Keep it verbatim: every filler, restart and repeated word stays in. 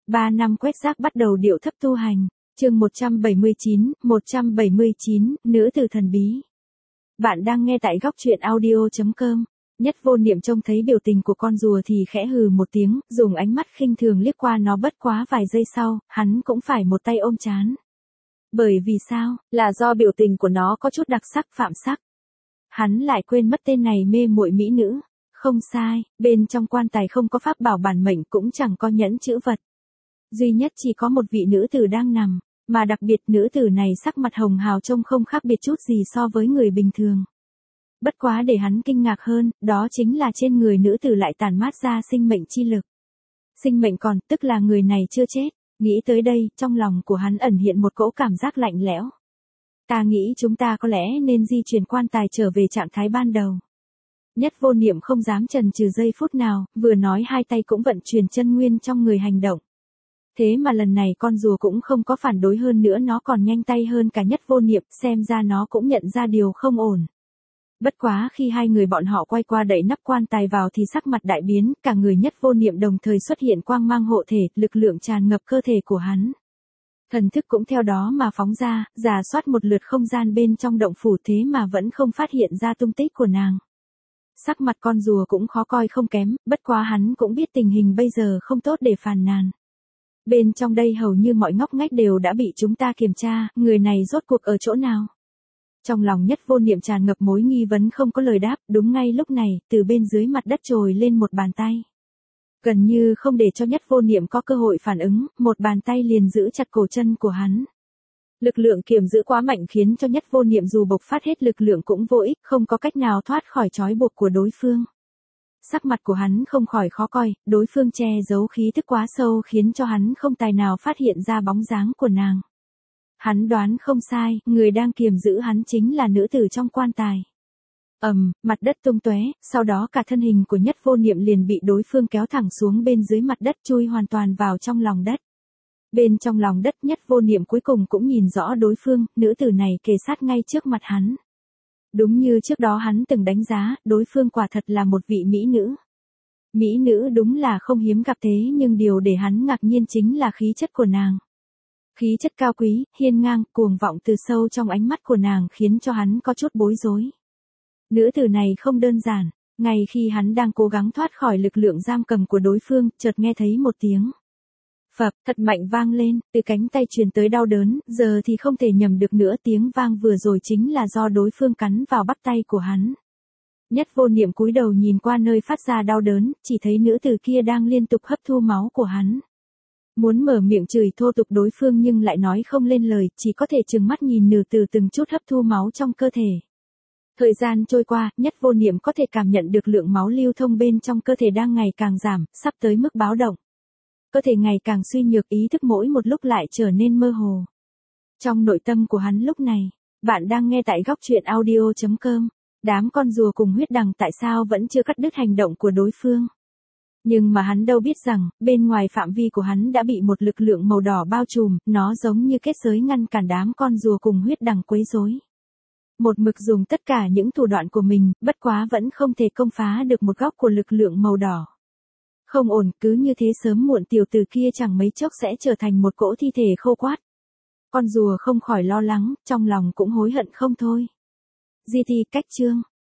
Ba năm quét rác bắt đầu điệu thấp tu hành. Chương một trăm bảy mươi chín, một trăm bảy mươi chín, nữ tử thần bí. Bạn đang nghe tại góc truyện audio chấm com. Nhất Vô Niệm trông thấy biểu tình của con rùa thì khẽ hừ một tiếng, dùng ánh mắt khinh thường liếc qua nó, bất quá vài giây sau, hắn cũng phải một tay ôm trán. Bởi vì sao? Là do biểu tình của nó có chút đặc sắc, phạm sắc. Hắn lại quên mất tên này mê muội mỹ nữ. Không sai, bên trong quan tài không có pháp bảo bản mệnh, cũng chẳng có nhẫn chữ vật. Duy nhất chỉ có một vị nữ tử đang nằm, mà đặc biệt nữ tử này sắc mặt hồng hào trông không khác biệt chút gì so với người bình thường. Bất quá để hắn kinh ngạc hơn, đó chính là trên người nữ tử lại tản mát ra sinh mệnh chi lực. Sinh mệnh còn, tức là người này chưa chết. Nghĩ tới đây, trong lòng của hắn ẩn hiện một cỗ cảm giác lạnh lẽo. Ta nghĩ chúng ta có lẽ nên di chuyển quan tài trở về trạng thái ban đầu. Nhất Vô Niệm không dám chần chừ giây phút nào, vừa nói hai tay cũng vận chuyển chân nguyên trong người hành động. Thế mà lần này con rùa cũng không có phản đối, hơn nữa nó còn nhanh tay hơn cả Nhất Vô Niệm, xem ra nó cũng nhận ra điều không ổn. Bất quá khi hai người bọn họ quay qua đẩy nắp quan tài vào thì sắc mặt đại biến, cả người Nhất Vô Niệm đồng thời xuất hiện quang mang hộ thể, lực lượng tràn ngập cơ thể của hắn. Thần thức cũng theo đó mà phóng ra, rà soát một lượt không gian bên trong động phủ, thế mà vẫn không phát hiện ra tung tích của nàng. Sắc mặt con rùa cũng khó coi không kém, bất quá hắn cũng biết tình hình bây giờ không tốt để phàn nàn. Bên trong đây hầu như mọi ngóc ngách đều đã bị chúng ta kiểm tra, người này rốt cuộc ở chỗ nào? Trong lòng Nhất Vô Niệm tràn ngập mối nghi vấn, không có lời đáp. Đúng ngay lúc này, từ bên dưới mặt đất trồi lên một bàn tay. Gần như không để cho Nhất Vô Niệm có cơ hội phản ứng, một bàn tay liền giữ chặt cổ chân của hắn. Lực lượng kiềm giữ quá mạnh khiến cho Nhất Vô Niệm dù bộc phát hết lực lượng cũng vô ích, không có cách nào thoát khỏi trói buộc của đối phương. Sắc mặt của hắn không khỏi khó coi, đối phương che giấu khí tức quá sâu khiến cho hắn không tài nào phát hiện ra bóng dáng của nàng. Hắn đoán không sai, người đang kiềm giữ hắn chính là nữ tử trong quan tài. Ầm, um, mặt đất tung tóe, sau đó cả thân hình của Nhất Vô Niệm liền bị đối phương kéo thẳng xuống bên dưới mặt đất, chui hoàn toàn vào trong lòng đất. Bên trong lòng đất Nhất Vô Niệm cuối cùng cũng nhìn rõ đối phương, nữ tử này kề sát ngay trước mặt hắn. Đúng như trước đó hắn từng đánh giá, đối phương quả thật là một vị mỹ nữ. Mỹ nữ đúng là không hiếm gặp, thế nhưng điều để hắn ngạc nhiên chính là khí chất của nàng. Khí chất cao quý, hiên ngang, cuồng vọng từ sâu trong ánh mắt của nàng khiến cho hắn có chút bối rối. Nữ tử này không đơn giản, ngay khi hắn đang cố gắng thoát khỏi lực lượng giam cầm của đối phương, chợt nghe thấy một tiếng phập thật mạnh vang lên, từ cánh tay truyền tới đau đớn, giờ thì không thể nhầm được nữa, tiếng vang vừa rồi chính là do đối phương cắn vào bắp tay của hắn. Nhất Vô Niệm cúi đầu nhìn qua nơi phát ra đau đớn, chỉ thấy nữ tử kia đang liên tục hấp thu máu của hắn. Muốn mở miệng chửi thô tục đối phương nhưng lại nói không lên lời, chỉ có thể trừng mắt nhìn nữ tử từng chút hấp thu máu trong cơ thể. Thời gian trôi qua, Nhất Vô Niệm có thể cảm nhận được lượng máu lưu thông bên trong cơ thể đang ngày càng giảm, sắp tới mức báo động. Cơ thể ngày càng suy nhược, ý thức mỗi một lúc lại trở nên mơ hồ. Trong nội tâm của hắn lúc này, bạn đang nghe tại góc truyện audio chấm com. Đám con rùa cùng huyết đằng tại sao vẫn chưa cắt đứt hành động của đối phương. Nhưng mà hắn đâu biết rằng, bên ngoài phạm vi của hắn đã bị một lực lượng màu đỏ bao trùm, nó giống như kết giới ngăn cản đám con rùa cùng huyết đằng quấy rối. Một mực dùng tất cả những thủ đoạn của mình, bất quá vẫn không thể công phá được một góc của lực lượng màu đỏ. Không ổn, cứ như thế sớm muộn tiểu tử kia chẳng mấy chốc sẽ trở thành một cỗ thi thể khô quát. Con rùa không khỏi lo lắng, trong lòng cũng hối hận không thôi. Di thì cách chương.